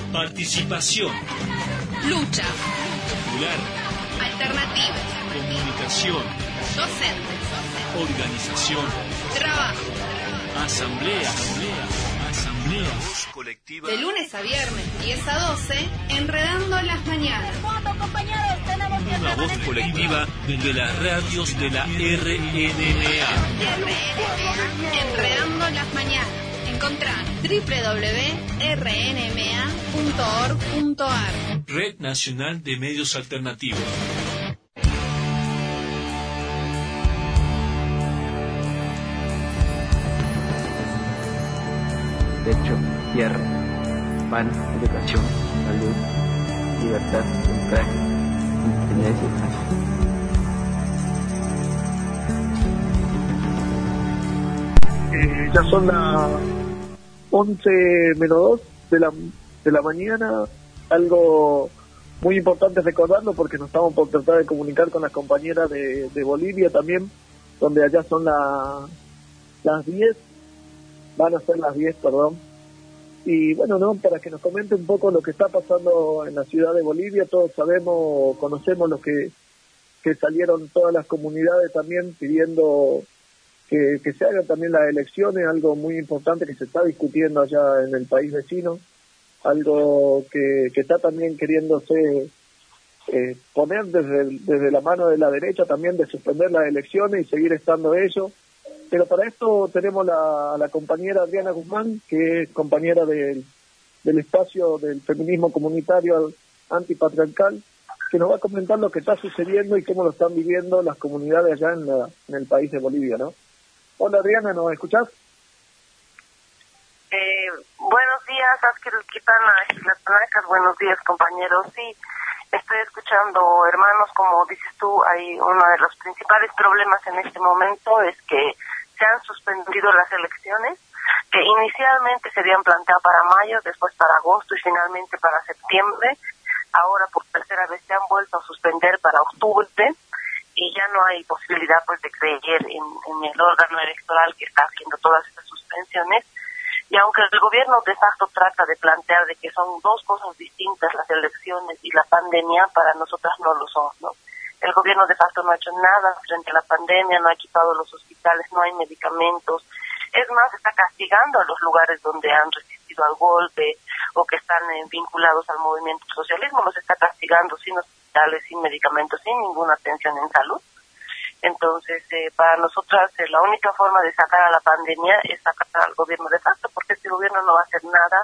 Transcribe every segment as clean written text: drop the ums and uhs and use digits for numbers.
Participación. Lucha. Popular. Alternativa. Comunicación. Docentes. Organización. Trabajo. Asamblea. Voz colectiva. De lunes a viernes, 10 a 12, Enredando las Mañanas. Una voz colectiva de las radios de la RNMA. Enredando las Mañanas. Encontrá www.rnma.org.ar. Red Nacional de Medios Alternativos. Techo, tierra, pan, educación, salud, libertad, democracia, independencia y paz. Ya son las 11:02 de la mañana. Algo muy importante recordarlo porque nos estamos por tratar de comunicar con las compañeras de Bolivia también, donde allá son las 10. Van a ser las 10, perdón. Y bueno, ¿no? Para que nos comente un poco lo que está pasando en la ciudad de Bolivia. Todos sabemos, conocemos lo que salieron todas las comunidades también pidiendo que se hagan también las elecciones, algo muy importante que se está discutiendo allá en el país vecino, algo que está también queriéndose poner desde la mano de la derecha también, de suspender las elecciones y seguir estando ellos. Pero para esto tenemos a la compañera Adriana Guzmán, que es compañera del espacio del feminismo comunitario antipatriarcal, que nos va a comentar lo que está sucediendo y cómo lo están viviendo las comunidades allá en el país de Bolivia, ¿no? Hola Adriana, ¿nos escuchás? Buenos días, buenos días compañeros. Sí, estoy escuchando, hermanos, como dices tú, hay uno de los principales problemas en este momento es que se han suspendido las elecciones que inicialmente se habían planteado para mayo, después para agosto y finalmente para septiembre. Ahora por tercera vez se han vuelto a suspender para octubre y ya no hay posibilidad pues de creer en el órgano electoral que está haciendo todas estas suspensiones. Y aunque el gobierno de facto trata de plantear de que son dos cosas distintas las elecciones y la pandemia, para nosotras no lo son, ¿no? El gobierno de facto no ha hecho nada frente a la pandemia, no ha equipado los hospitales, no hay medicamentos. Es más, está castigando a los lugares donde han resistido al golpe o que están vinculados al movimiento socialismo, los está castigando sin hospitales, sin medicamentos, sin ninguna atención en salud. Entonces, para nosotras la única forma de sacar a la pandemia es sacar al gobierno de facto, porque este gobierno no va a hacer nada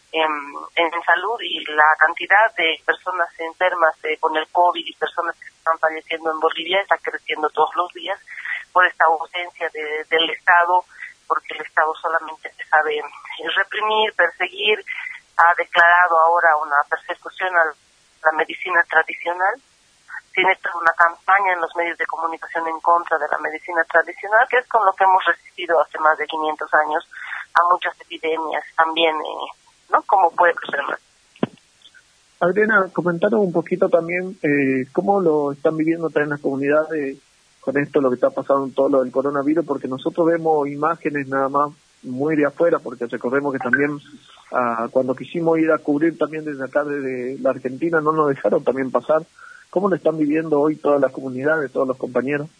en salud y la cantidad de personas enfermas con el COVID y personas que están falleciendo en Bolivia está creciendo todos los días por esta ausencia del Estado, porque el Estado solamente sabe reprimir, perseguir, ha declarado ahora una persecución a la medicina tradicional. Tiene toda una campaña en los medios de comunicación en contra de la medicina tradicional, que es con lo que hemos resistido hace más de 500 años a muchas epidemias también, ¿no? Como pueblos, hermano. Adriana, comentaron un poquito también cómo lo están viviendo también las comunidades con esto, lo que está pasando en todo lo del coronavirus, porque nosotros vemos imágenes nada más muy de afuera, porque recordemos que también cuando quisimos ir a cubrir también desde acá, desde la Argentina, no nos dejaron también pasar. ¿Cómo lo están viviendo hoy todas las comunidades, todos los compañeros?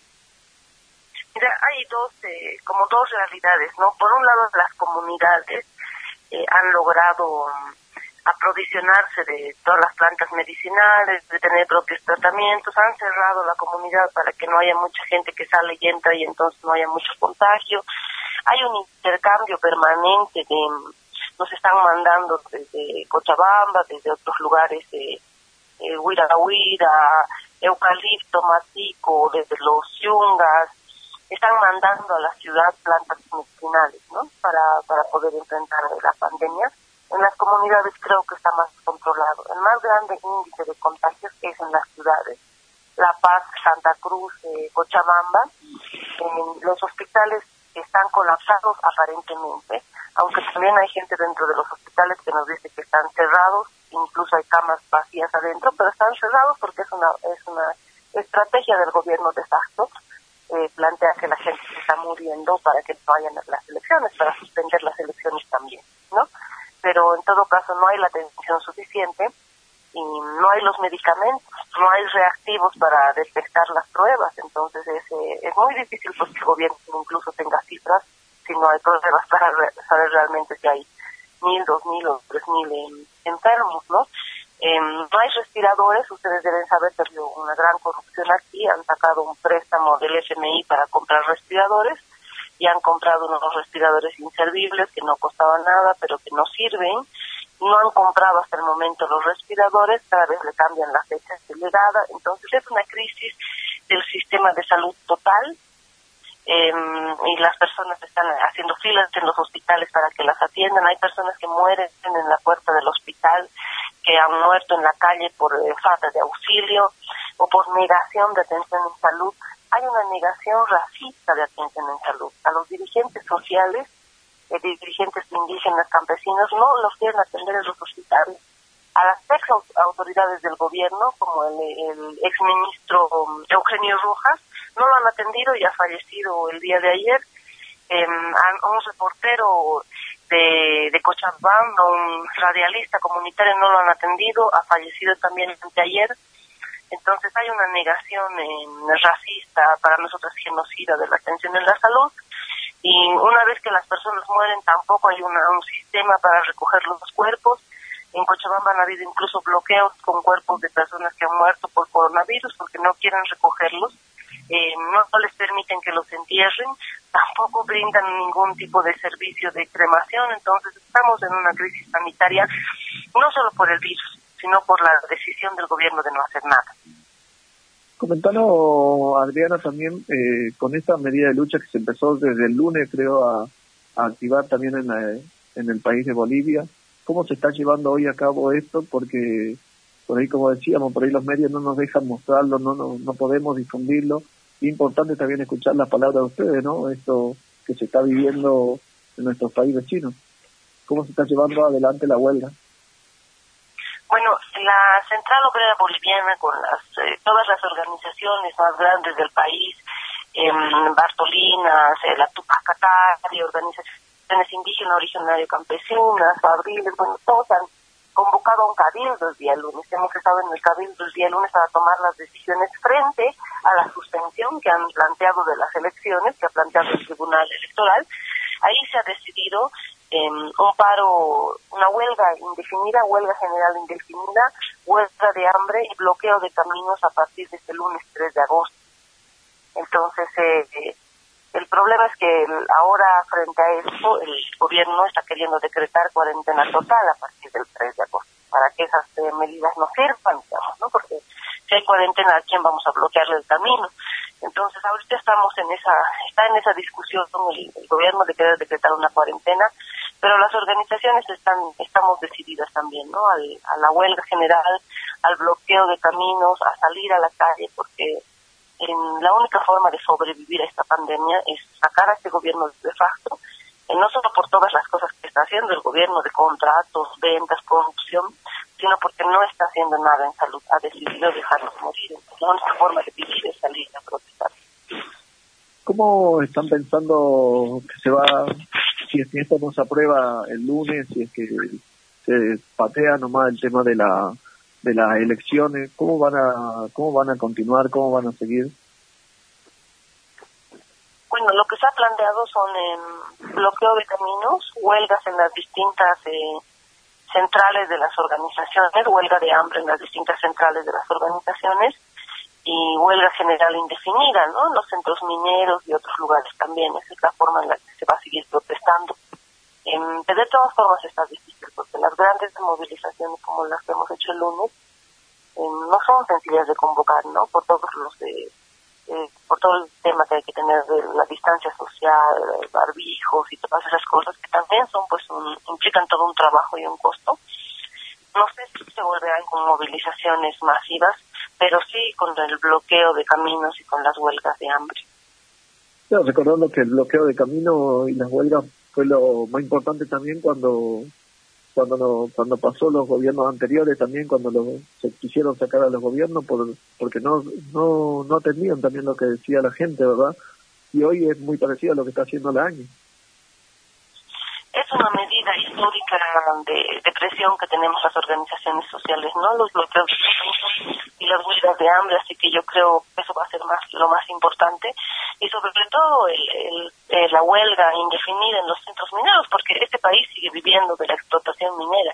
Mira, hay dos realidades, ¿no? Por un lado, las comunidades han logrado aprovisionarse de todas las plantas medicinales, de tener propios tratamientos, han cerrado la comunidad para que no haya mucha gente que sale y entra y entonces no haya mucho contagio. Hay un intercambio permanente nos están mandando desde Cochabamba, desde otros lugares de Huira, Eucalipto, Matico, desde los Yungas, están mandando a la ciudad plantas medicinales, ¿no? Para poder enfrentar la pandemia. En las comunidades creo que está más controlado. El más grande índice de contagios es en las ciudades. La Paz, Santa Cruz, Cochabamba. Los hospitales están colapsados aparentemente, aunque también hay gente dentro de los hospitales que nos dice que están cerrados, incluso hay camas vacías adentro, pero están cerrados porque es una estrategia del gobierno de facto, plantea que la gente se está muriendo para que no vayan a las elecciones, para suspender las elecciones también, ¿no? pero en todo caso no hay la atención suficiente y no hay los medicamentos, no hay reactivos para detectar las pruebas, entonces es muy difícil pues, que el gobierno incluso tenga cifras si no hay pruebas para saber realmente si hay 1.000, 2.000 o 3.000 enfermos, ¿no? No hay respiradores, ustedes deben saber que ha habido una gran corrupción aquí, han sacado un préstamo del FMI para comprar respiradores y han comprado unos respiradores inservibles que no costaban nada, pero que no sirven. No han comprado hasta el momento los respiradores, cada vez le cambian la fecha de llegada, entonces es una crisis del sistema de salud total. Y las personas están haciendo filas en los hospitales para que las atiendan. Hay personas que mueren en la puerta del hospital, que han muerto en la calle por falta de auxilio o por negación de atención en salud. Hay una negación racista de atención en salud. A los dirigentes sociales, dirigentes indígenas, campesinos, no los quieren atender en los hospitales. A las ex autoridades del gobierno, como el exministro Eugenio Rojas, no lo han atendido y ha fallecido el día de ayer. Un reportero de Cochabamba, un radialista comunitario, no lo han atendido, ha fallecido también anteayer. Entonces hay una negación racista, para nosotros genocida, de la atención en la salud. Y una vez que las personas mueren, tampoco hay un sistema para recoger los cuerpos. En Cochabamba han habido incluso bloqueos con cuerpos de personas que han muerto por coronavirus porque no quieren recogerlos. No les permiten que los entierren, tampoco brindan ningún tipo de servicio de cremación. Entonces estamos en una crisis sanitaria, no solo por el virus, sino por la decisión del gobierno de no hacer nada. Comentanos, Adriana, también con esta medida de lucha que se empezó desde el lunes, creo, a activar también en el país de Bolivia. ¿Cómo se está llevando hoy a cabo esto? Porque por ahí, como decíamos, por ahí los medios no nos dejan mostrarlo, no podemos difundirlo. Es importante también escuchar las palabras de ustedes, ¿no? Esto que se está viviendo en nuestros países chinos. ¿Cómo se está llevando adelante la huelga? Bueno, la Central Obrera Boliviana, con todas las organizaciones más grandes del país, Bartolinas, la Tupac Katari, organizaciones indígenas, originarias, campesinas, fabriles, bueno, todos han convocado a un cabildo el día lunes. Hemos estado en el cabildo el día lunes para tomar las decisiones frente a la suspensión que han planteado de las elecciones, que ha planteado el Tribunal Electoral. Ahí se ha decidido un paro, una huelga indefinida, huelga general indefinida, huelga de hambre y bloqueo de caminos a partir de este lunes 3 de agosto. Entonces, el problema es que ahora, frente a esto, el gobierno está queriendo decretar cuarentena total a partir del 3 de agosto, para que esas medidas no sirvan, digamos, ¿no? Porque si hay cuarentena, ¿a quién vamos a bloquearle el camino? Entonces, ahorita está en esa discusión el gobierno de querer decretar una cuarentena, pero las organizaciones estamos decididas también, ¿no? A la huelga general, al bloqueo de caminos, a salir a la calle, porque la única forma de sobrevivir a esta pandemia es sacar a este gobierno de facto, no solo por todas las cosas que está haciendo el gobierno de contratos, ventas, corrupción, sino porque no está haciendo nada en salud, ha decidido dejarnos morir. Entonces, la única forma de vivir es salir a protestar. ¿Cómo están pensando que se va, si es que esto no se aprueba el lunes, si es que se patea nomás el tema de las elecciones? ¿Cómo van a continuar? ¿Cómo van a seguir? Bueno, lo que se ha planteado son bloqueo de caminos, huelgas en las distintas centrales de las organizaciones, huelga de hambre en las distintas centrales de las organizaciones y huelga general indefinida, ¿no? En los centros mineros y otros lugares también. Esa es la forma en la que se va a seguir protestando. Pero de todas formas está difícil, porque las grandes movilizaciones como las que hemos hecho el lunes no son sencillas de convocar, ¿no? Por todos por todo el tema que hay que tener de la distancia social, barbijos y todas esas cosas que también son, pues, implican todo un trabajo y un costo. No sé si se volverán con movilizaciones masivas, pero sí con el bloqueo de caminos y con las huelgas de hambre. Claro, recordando que el bloqueo de camino y las huelgas fue lo más importante también cuando pasó los gobiernos anteriores, también cuando se quisieron sacar a los gobiernos porque no atendían también lo que decía la gente, ¿verdad? Y hoy es muy parecido a lo que está haciendo la ANI. Es una medida vida histórica de presión que tenemos las organizaciones sociales, ¿no? Los bloqueos y las huelgas de hambre, así que yo creo que eso va a ser lo más importante, y sobre todo la huelga indefinida en los centros mineros, porque este país sigue viviendo de la explotación minera.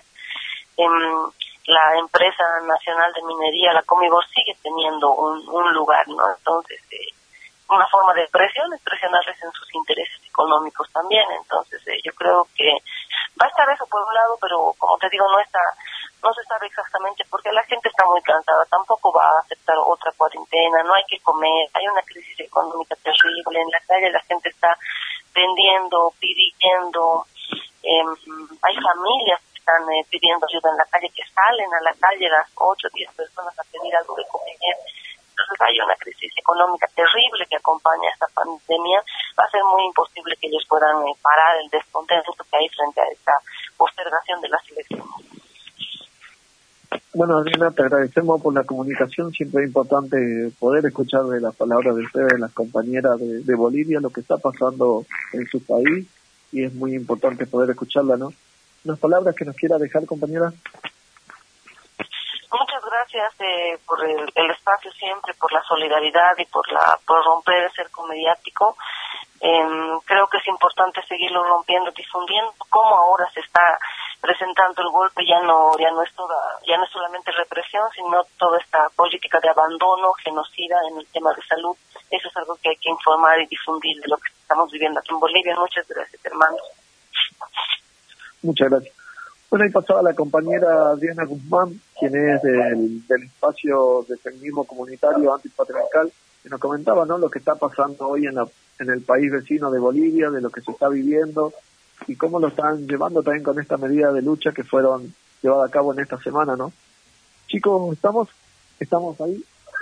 La empresa nacional de minería, la Comibor, sigue teniendo un lugar, ¿no? Entonces, una forma de presión es presionarles en sus intereses económicos también. Entonces, yo creo que va a estar eso por un lado, pero como te digo, no se sabe exactamente, porque la gente está muy cansada, tampoco va a aceptar otra cuarentena, no hay que comer, hay una crisis económica terrible, en la calle la gente está vendiendo, pidiendo, hay familias que están pidiendo ayuda en la calle, que salen a la calle las 8 o 10 personas a pedir algo de comer. Entonces hay una crisis económica terrible que acompaña a esta pandemia. Va a ser muy imposible que ellos puedan parar el descontento que hay frente a esta postergación de las elecciones. Bueno, Adriana, te agradecemos por la comunicación. Siempre es importante poder escuchar de las palabras de ustedes, de las compañeras de Bolivia, lo que está pasando en su país, y es muy importante poder escucharla, ¿no? ¿Unas palabras que nos quiera dejar, compañera? Muchas gracias por el espacio siempre, por la solidaridad y por romper el cerco mediático. Creo que es importante seguirlo rompiendo, difundiendo cómo ahora se está presentando el golpe. Ya no es solamente represión, sino toda esta política de abandono, genocida en el tema de salud. Eso es algo que hay que informar y difundir de lo que estamos viviendo aquí en Bolivia. Muchas gracias, hermanos. Muchas gracias. Bueno, ahí pasaba la compañera Adriana Guzmán, quien es del espacio de feminismo comunitario antipatriarcal, que nos comentaba, ¿no?, lo que está pasando hoy en el país vecino de Bolivia, de lo que se está viviendo y cómo lo están llevando también con esta medida de lucha que fueron llevadas a cabo en esta semana, ¿no? Chicos, ¿estamos ahí?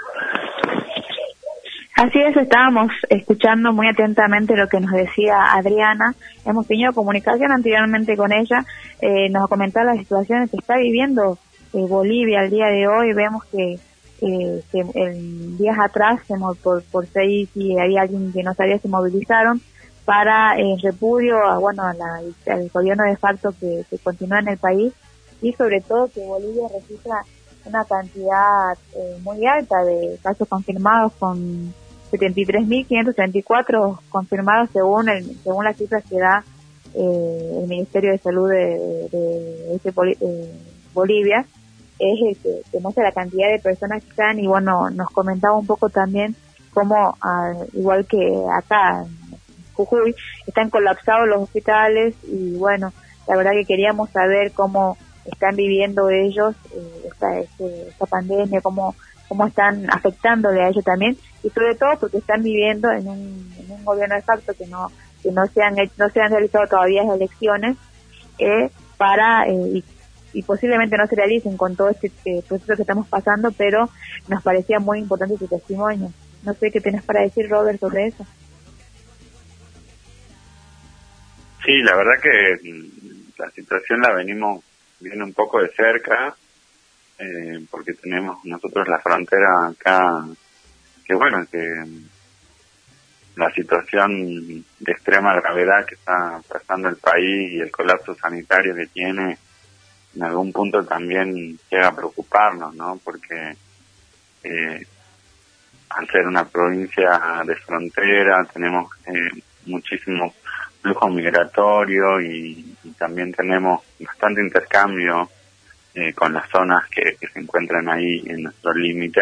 Así es, estábamos escuchando muy atentamente lo que nos decía Adriana. Hemos tenido comunicación anteriormente con ella, nos comentaba las situaciones que está viviendo Bolivia al día de hoy. Vemos que días atrás, por 6, y había alguien que no sabía, se movilizaron para repudio al gobierno de facto que continúa en el país, y sobre todo que Bolivia registra una cantidad muy alta de casos confirmados, con 73.534 confirmados según las cifras que da el Ministerio de Salud de Bolivia. Es el que muestra la cantidad de personas que están, y bueno, nos comentaba un poco también cómo, igual que acá en Jujuy, están colapsados los hospitales, y bueno, la verdad que queríamos saber cómo están viviendo ellos esta pandemia, cómo están afectándole a ellos también, y sobre todo porque están viviendo en un gobierno de facto que no se han realizado todavía las elecciones y posiblemente no se realicen con todo este proceso que estamos pasando, pero nos parecía muy importante su testimonio. No sé qué tienes para decir, Robert, sobre eso. Sí, la verdad que la situación la venimos viendo un poco de cerca, porque tenemos nosotros la frontera acá, que la situación de extrema gravedad que está pasando el país y el colapso sanitario que tiene, en algún punto también llega a preocuparnos, ¿no? Porque al ser una provincia de frontera tenemos muchísimo flujo migratorio y también tenemos bastante intercambio con las zonas que se encuentran ahí en nuestro límite,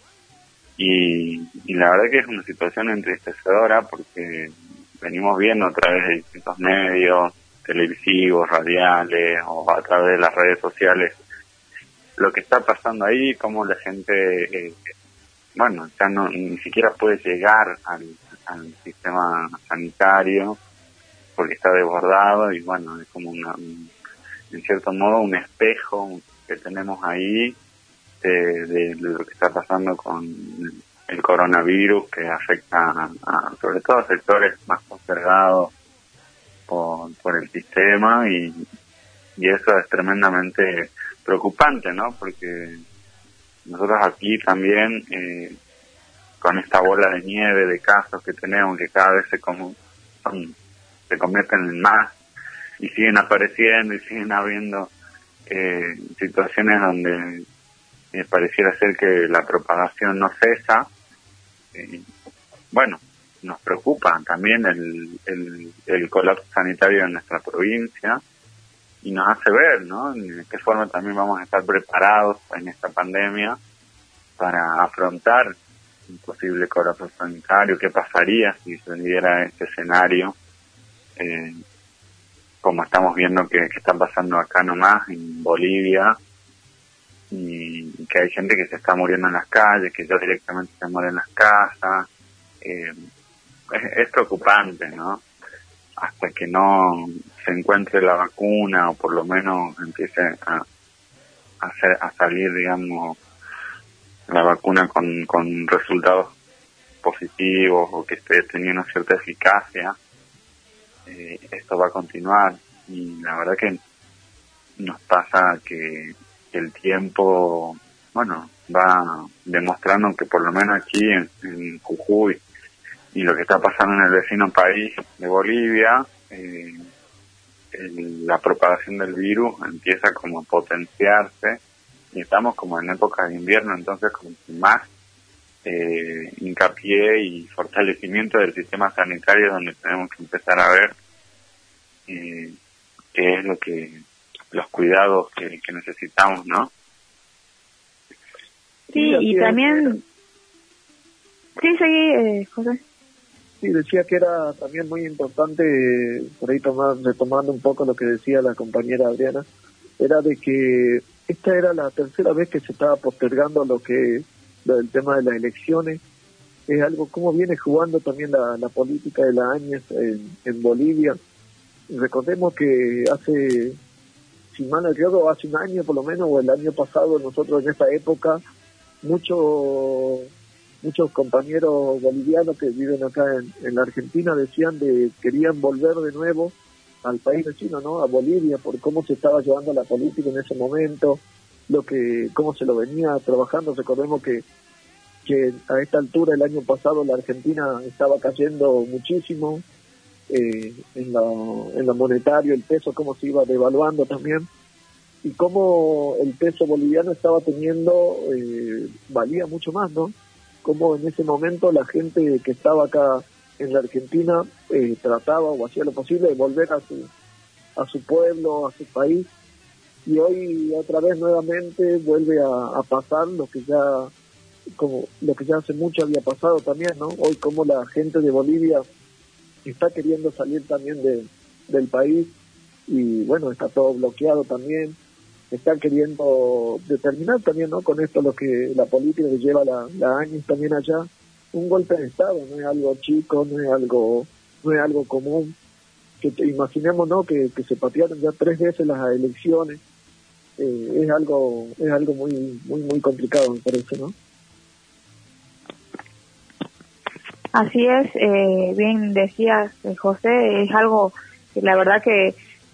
y la verdad que es una situación entristecedora, porque venimos viendo a través de distintos medios televisivos, radiales o a través de las redes sociales lo que está pasando ahí, cómo la gente ya ni siquiera puede llegar al sistema sanitario porque está desbordado, y bueno, es como en cierto modo un espejo que tenemos ahí de lo que está pasando con el coronavirus, que afecta sobre todo a sectores más postergados por el sistema, y eso es tremendamente preocupante, ¿no? Porque nosotros aquí también, con esta bola de nieve de casos que tenemos, que cada vez se convierten en más, siguen apareciendo y siguen habiendo situaciones donde pareciera ser que la propagación no cesa. Bueno, nos preocupa también el colapso sanitario en nuestra provincia y nos hace ver, ¿no?, de qué forma también vamos a estar preparados en esta pandemia para afrontar un posible colapso sanitario. ¿Qué pasaría si se diera este escenario? Como estamos viendo que está pasando acá nomás en Bolivia, y que hay gente que se está muriendo en las calles, que ya directamente se muere en las casas. Es preocupante, ¿no? Hasta que no se encuentre la vacuna, o por lo menos empiece a salir, digamos, la vacuna con resultados positivos, o que esté teniendo cierta eficacia, esto va a continuar. Y la verdad que nos pasa que el tiempo, bueno, va demostrando que por lo menos aquí en Jujuy, y lo que está pasando en el vecino país de Bolivia, la propagación del virus empieza como a potenciarse, y estamos como en época de invierno, entonces como más hincapié y fortalecimiento del sistema sanitario, donde tenemos que empezar a ver qué es los cuidados que necesitamos, ¿no? Sí, y también... Sí, seguí, José. Sí, decía que era también muy importante, por ahí retomando un poco lo que decía la compañera Adriana, era de que esta era la tercera vez que se estaba postergando lo del tema de las elecciones. Es algo como viene jugando también la política de la ANIES en Bolivia. Recordemos que hace, si mal no recuerdo, hace un año por lo menos, o el año pasado, nosotros en esta época, muchos compañeros bolivianos que viven acá en la Argentina decían querían volver de nuevo al país vecino, ¿no?, a Bolivia, por cómo se estaba llevando la política en ese momento, cómo se lo venía trabajando. Recordemos que a esta altura el año pasado la Argentina estaba cayendo muchísimo en lo monetario, el peso cómo se iba devaluando también, y cómo el peso boliviano estaba valía mucho más, ¿no? Como en ese momento la gente que estaba acá en la Argentina trataba o hacía lo posible de volver a su pueblo, a su país, y hoy otra vez nuevamente vuelve a pasar lo que ya hace mucho había pasado también, ¿no? Hoy como la gente de Bolivia está queriendo salir también del país, y bueno, está todo bloqueado también. Están queriendo determinar también, ¿no?, con esto la política que lleva la ANIES también allá, un golpe de Estado. No es algo chico, no es algo común. Que imaginemos, ¿no?, que se patearon ya 3 veces las elecciones. Es algo muy muy muy complicado, me parece, ¿no? Así es, bien decías, José, es algo que la verdad que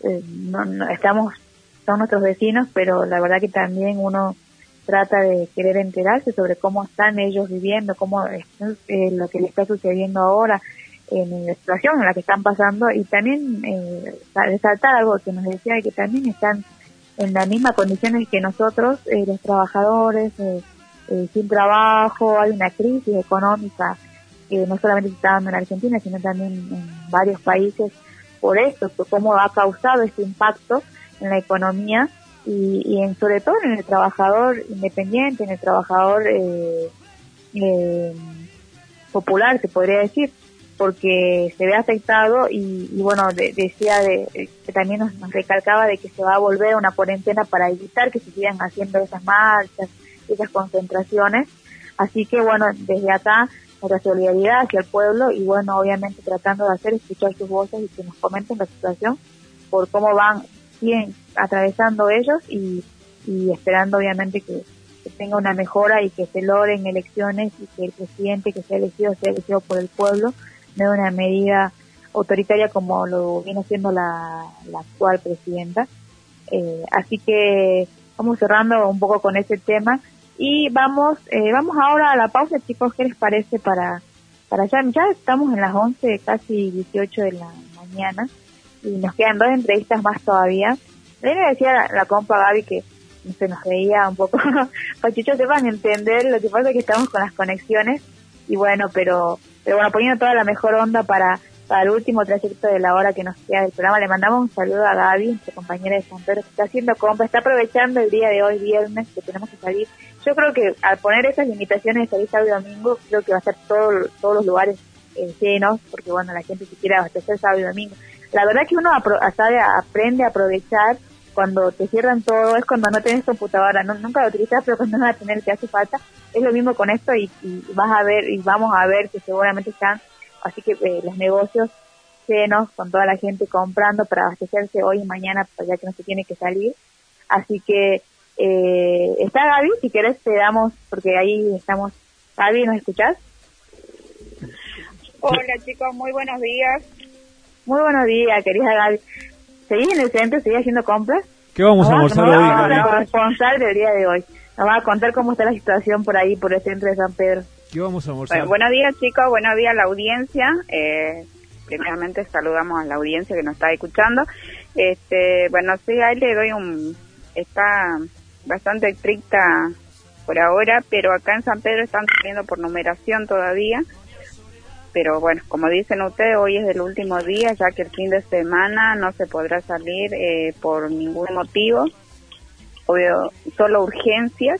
son nuestros vecinos, pero la verdad que también uno trata de querer enterarse sobre cómo están ellos viviendo, cómo es lo que les está sucediendo ahora, en la situación en la que están pasando, y también resaltar algo que nos decía, que también están en las mismas condiciones que nosotros, los trabajadores, sin trabajo. Hay una crisis económica que no solamente se está dando en Argentina, sino también en varios países por esto, por cómo ha causado este impacto en la economía y sobre todo en el trabajador independiente, en el trabajador popular, se podría decir, porque se ve afectado y bueno, decía que también nos recalcaba de que se va a volver a una cuarentena para evitar que se sigan haciendo esas marchas, esas concentraciones. Así que bueno, desde acá nuestra solidaridad hacia el pueblo, y bueno, obviamente tratando de escuchar sus voces y que nos comenten la situación, por cómo siguen atravesando ellos, y esperando obviamente que tenga una mejora y que se logren elecciones, y que el presidente que sea elegido por el pueblo, no de una medida autoritaria como lo viene haciendo la actual presidenta. Así que vamos cerrando un poco con ese tema. Y vamos ahora a la pausa, chicos. ¿Qué les parece para ya estamos en las 11, casi 18 de la mañana? y nos quedan 2 entrevistas más todavía. Le decía la compa Gaby que se nos veía un poco pachuchos, sepan entender, lo que pasa es que estamos con las conexiones y bueno, pero bueno, poniendo toda la mejor onda para el último trayecto de la hora que nos queda del programa. Le mandamos un saludo a Gaby, nuestra compañera de San Pedro, que está haciendo compra, está aprovechando el día de hoy, viernes, que tenemos que salir. Yo creo que al poner esas limitaciones de salir sábado y domingo, creo que va a estar todos los lugares llenos, porque bueno, la gente se quiere abastecer sábado y domingo. La verdad que uno aprende a aprovechar cuando te cierran todo, es cuando no tenés computadora, nunca lo utilizas, pero cuando vas a tener, te hace falta. Es lo mismo con esto y vas a ver, y vamos a ver que seguramente están, así que los negocios llenos, con toda la gente comprando para abastecerse hoy y mañana, ya que no se tiene que salir. Así que está Gaby, si querés te damos, porque ahí estamos. Gaby, ¿nos escuchás? Hola chicos, muy buenos días. Muy buenos días, querida Gaby. ¿Seguís en el centro? ¿Seguís haciendo compras? ¿Qué vamos a almorzar hoy, Gaby? La corresponsal del día de hoy. Nos va a contar cómo está la situación por ahí, por el centro de San Pedro. ¿Qué vamos a almorzar? Bueno, buenos días chicos, buenos días a la audiencia. Primeramente saludamos a la audiencia que nos está escuchando. Bueno, sí, ahí le doy está bastante estricta por ahora, pero acá en San Pedro están saliendo por numeración todavía. Pero bueno, como dicen ustedes, hoy es el último día, ya que el fin de semana no se podrá salir por ningún motivo. Obvio, solo urgencias.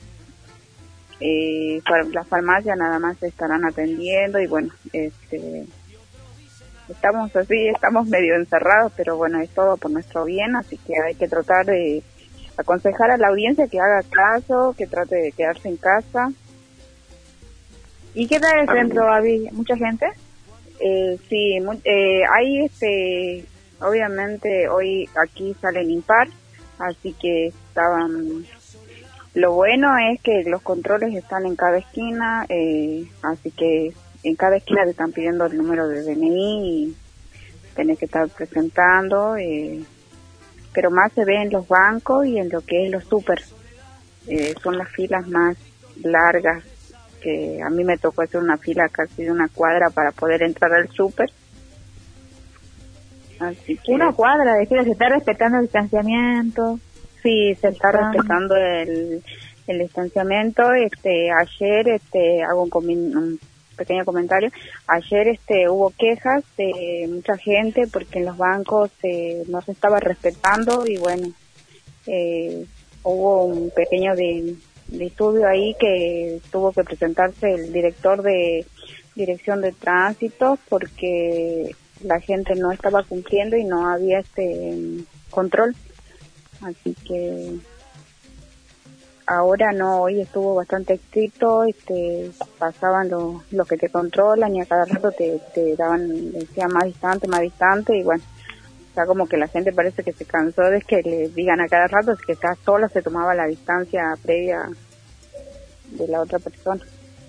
Las farmacias nada más se estarán atendiendo y bueno, estamos medio encerrados, pero bueno, es todo por nuestro bien, así que hay que tratar de aconsejar a la audiencia que haga caso, que trate de quedarse en casa. ¿Y qué tal el centro, Gaby? ¿Mucha gente? Sí, hay obviamente hoy aquí salen impar, así que estaban. Lo bueno es que los controles están en cada esquina, así que en cada esquina te están pidiendo el número de DNI y tenés que estar presentando, pero más se ve en los bancos y en lo que es los súper. Son las filas más largas, que a mí me tocó hacer una fila casi de una cuadra para poder entrar al súper. Así que una cuadra de fila, se está respetando el distanciamiento. Sí, se está respetando el distanciamiento. Ayer hago un pequeño comentario. Ayer hubo quejas de mucha gente porque en los bancos no se estaba respetando y bueno, hubo un pequeño de estudio ahí que tuvo que presentarse el director de Dirección de Tránsito porque la gente no estaba cumpliendo y no había control. Así que ahora no, hoy estuvo bastante estricto, pasaban los que te controlan y a cada rato te daban, decían más distante y bueno, o sea, como que la gente parece que se cansó de que le digan a cada rato que está sola, se tomaba la distancia previa de la otra persona.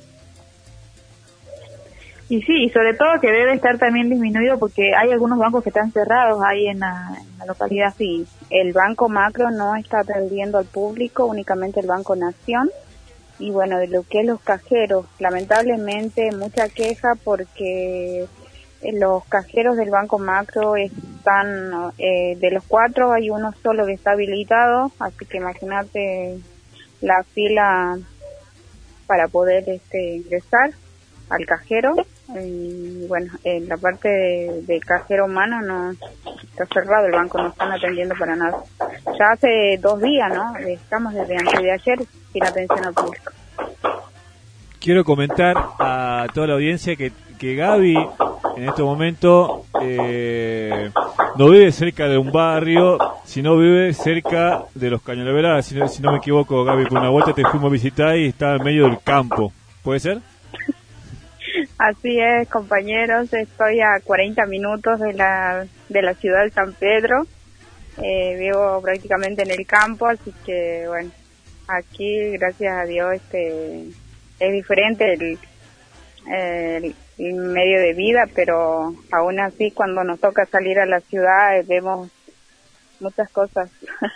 Y sí, y sobre todo que debe estar también disminuido porque hay algunos bancos que están cerrados ahí en la localidad. Sí, el Banco Macro no está atendiendo al público, únicamente el Banco Nación. Y bueno, de lo que es los cajeros, lamentablemente mucha queja porque los cajeros del Banco Macro están, de los 4 hay uno solo que está habilitado, así que imagínate la fila para poder ingresar al cajero. Y bueno, en la parte de cajero humano no está cerrado, el banco no están atendiendo para nada. Ya hace 2 días, ¿no? Estamos desde antes de ayer sin atención al público. Quiero comentar a toda la audiencia que Gaby en este momento no vive cerca de un barrio, sino vive cerca de los Cañaverales. Si no me equivoco, Gaby, por una vuelta te fuimos a visitar y está en medio del campo. ¿Puede ser? Así es, compañeros, estoy a 40 minutos de la ciudad de San Pedro, vivo prácticamente en el campo, así que bueno, aquí gracias a Dios es diferente el medio de vida, pero aún así cuando nos toca salir a la ciudad vemos muchas cosas.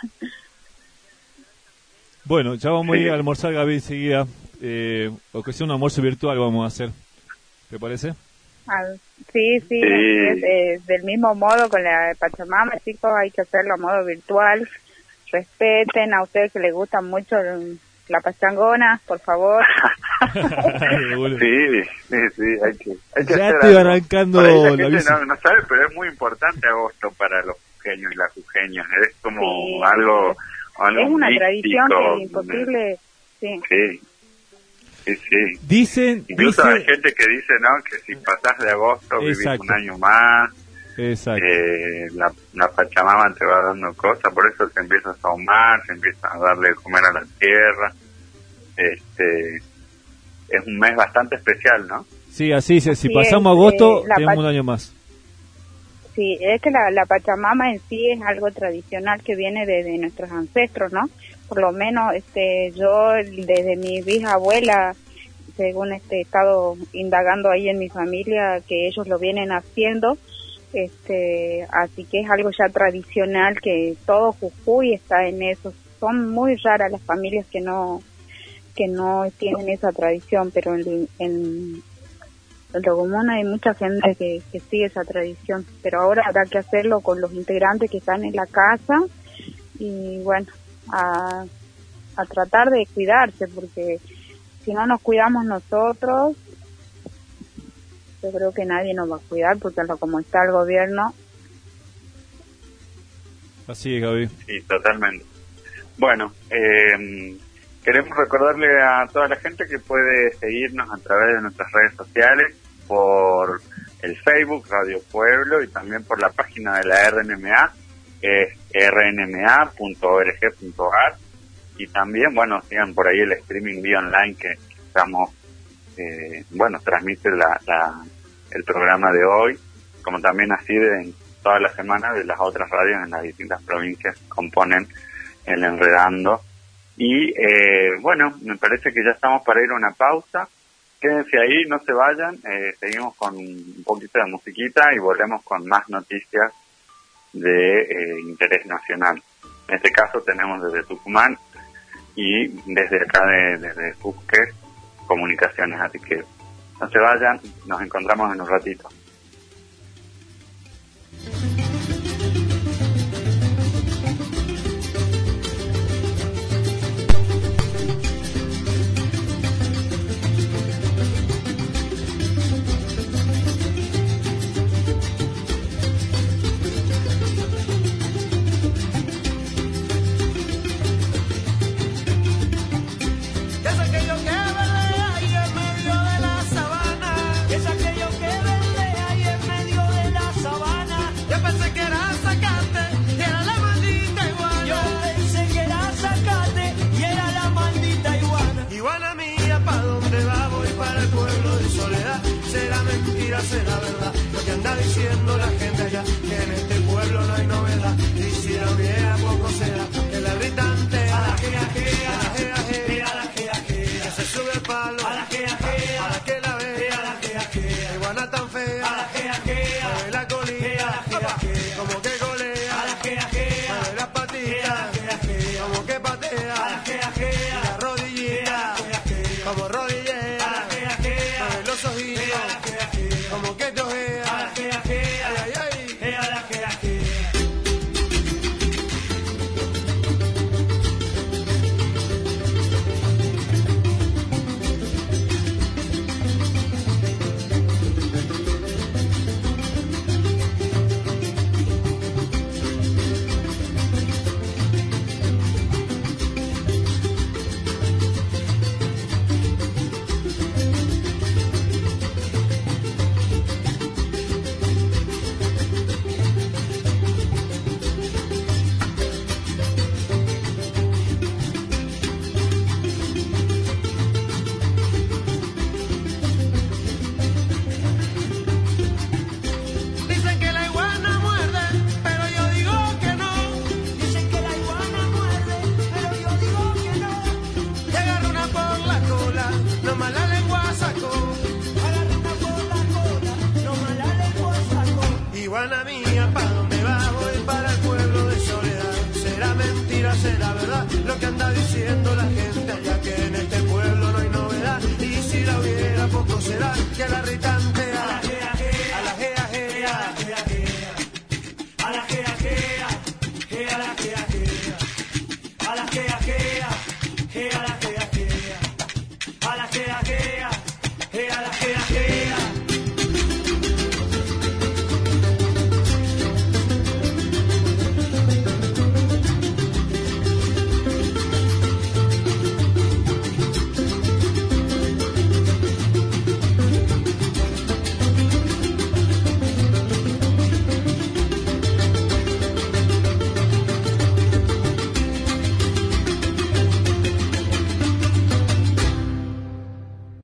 Bueno, ya vamos a ir a almorzar, Gaby, enseguida, o que sea un almuerzo virtual vamos a hacer. ¿Te parece? Sí, del mismo modo con la Pachamama, chicos, hay que hacerlo a modo virtual. Respeten a ustedes que les gusta mucho la pachangona, por favor. Sí, hay que ya hacer estoy algo. arrancando Por ahí la la gente bici. no sabe, pero es muy importante agosto para los jujeños y las jujeñas. Es como Sí, algo es una místico, tradición que es imposible. Sí. Dicen, Incluso hay gente que dice, ¿no? Que si pasás de agosto vivís Exacto. un año más. Exacto. La Pachamama te va dando cosas, por eso se empieza a ahumar, se empieza a darle de comer a la tierra. Es un mes bastante especial, ¿no? Sí, así si Sí, pasamos agosto, la tenemos un año más. Sí, es que la Pachamama en sí es algo tradicional que viene desde nuestros ancestros, ¿no? Por lo menos yo desde mi bisabuela, según he estado indagando ahí en mi familia, que ellos lo vienen haciendo, así que es algo ya tradicional que todo Jujuy está en eso. Son muy raras las familias que no tienen esa tradición, pero en lo común hay mucha gente que sigue esa tradición, pero ahora habrá que hacerlo con los integrantes que están en la casa y bueno, a tratar de cuidarse, porque si no nos cuidamos nosotros, yo creo que nadie nos va a cuidar, porque como está el gobierno. Así es, Gaby. Sí, totalmente. Bueno, queremos recordarle a toda la gente que puede seguirnos a través de nuestras redes sociales, por el Facebook Radio Pueblo y también por la página de la RNMA, que es rnma.org.ar, y también, bueno, sigan por ahí el streaming vía online que estamos, transmite el programa de hoy, como también así de toda la semana de las otras radios en las distintas provincias que componen el Enredando. Y me parece que ya estamos para ir a una pausa. Quédense ahí, no se vayan, seguimos con un poquito de musiquita y volvemos con más noticias de interés nacional. En este caso tenemos desde Tucumán y desde acá desde Fusques Comunicaciones, así que no se vayan, nos encontramos en un ratito.